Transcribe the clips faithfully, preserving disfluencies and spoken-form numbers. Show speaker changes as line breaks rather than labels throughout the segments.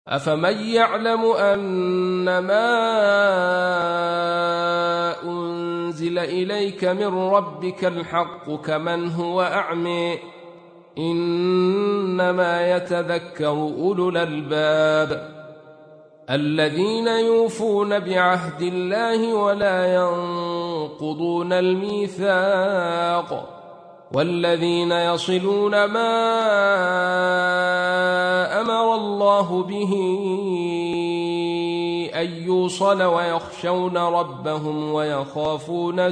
أفمن يعلم أنما أنزل إليك من ربك الحق كمن هو أعمى إنما يتذكر أولو الألباب الذين يوفون بعهد الله ولا ينقضون الميثاق والذين يصلون ما أمر الله به أن يوصل ويخشون ربهم ويخافون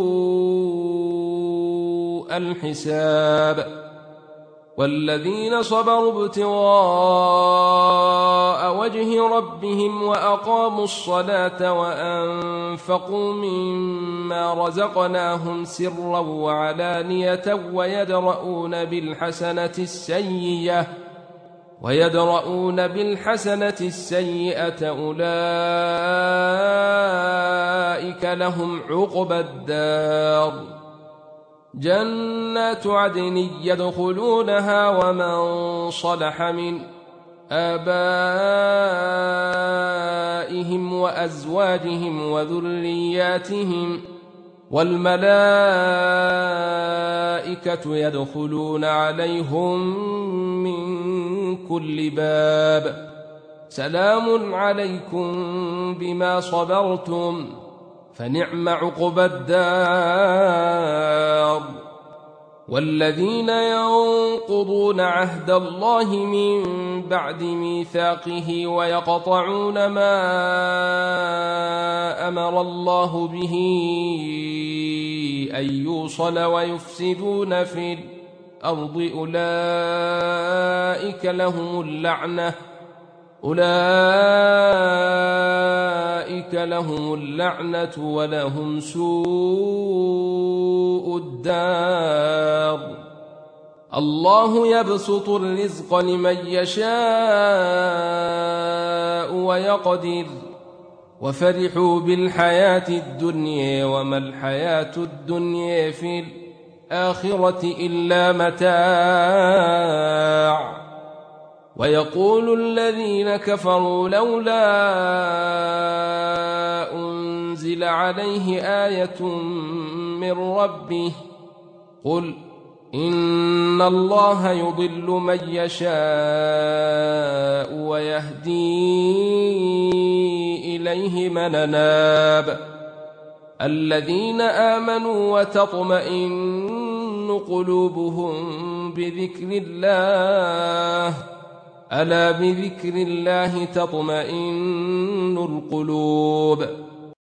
سوء الحساب والذين صبروا ابتغاء وجه ربهم وأقاموا الصلاة وأنفقوا مما رزقناهم سرا وعلانية ويدرؤون بالحسنة السيئة ويدرؤون بالحسنة السيئة أولئك لهم عقبى الدار جنات عدن يدخلونها ومن صلح من آبائهم وأزواجهم وذرياتهم والملائكة يدخلون عليهم من كل باب سلام عليكم بما صبرتم فنعم عقبى الدار والذين ينقضون عهد الله من بعد ميثاقه ويقطعون ما أمر الله به أن يوصل ويفسدون في الأرض أولئك لهم اللعنة أولئك لهم اللعنة ولهم سوء الدار الله يبسط الرزق لمن يشاء ويقدر وفرحوا بالحياة الدنيا وما الحياة الدنيا في الآخرة إلا متاع ويقول الذين كفروا لولا أنزل عليه آية من ربه قل إن الله يضل من يشاء ويهدي إليه من أناب الذين آمنوا وتطمئن قلوبهم بذكر الله ألا بذكر الله تطمئن القلوب